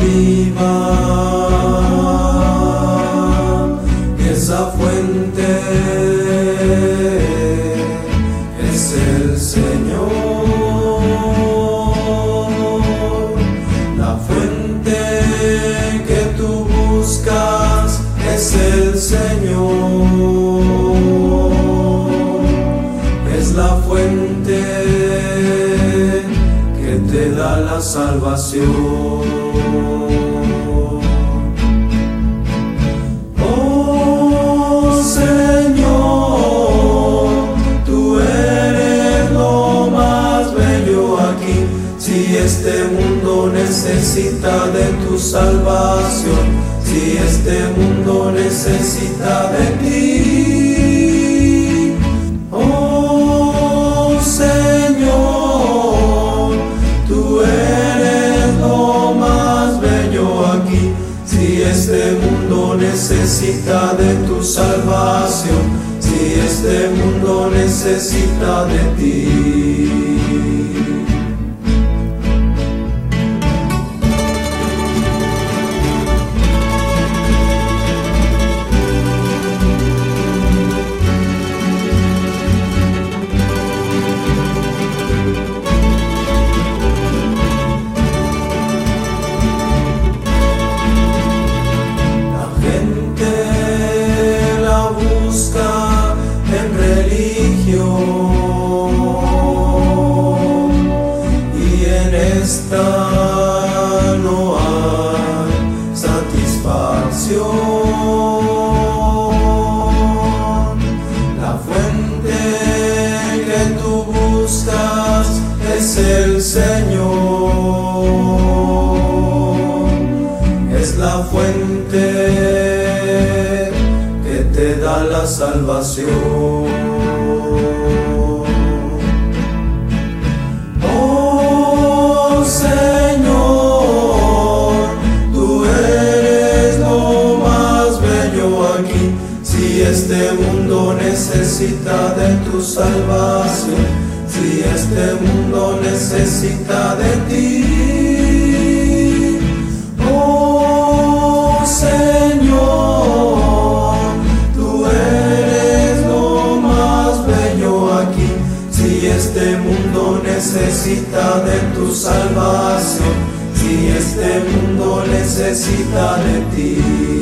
viva, esa fuente es el Señor. La fuente que tú buscas es el Señor. Es la fuente que te da la salvación. Oh Señor, tú eres lo más bello aquí. Si este mundo necesita de tu salvación, si este mundo necesita de ti, oh Señor, tú eres lo más bello aquí. Si este mundo necesita de tu salvación, si este mundo necesita de ti. En religión, y en esta no hay satisfacción. La fuente que tú buscas es el Señor. Es la fuente que te da la salvación. Oh Señor, tú eres lo más bello aquí. Si este mundo necesita de tu salvación, si este mundo necesita de ti, oh Señor, tú eres lo más bello aquí. Si este mundo necesita de tu salvación, si este mundo necesita de ti.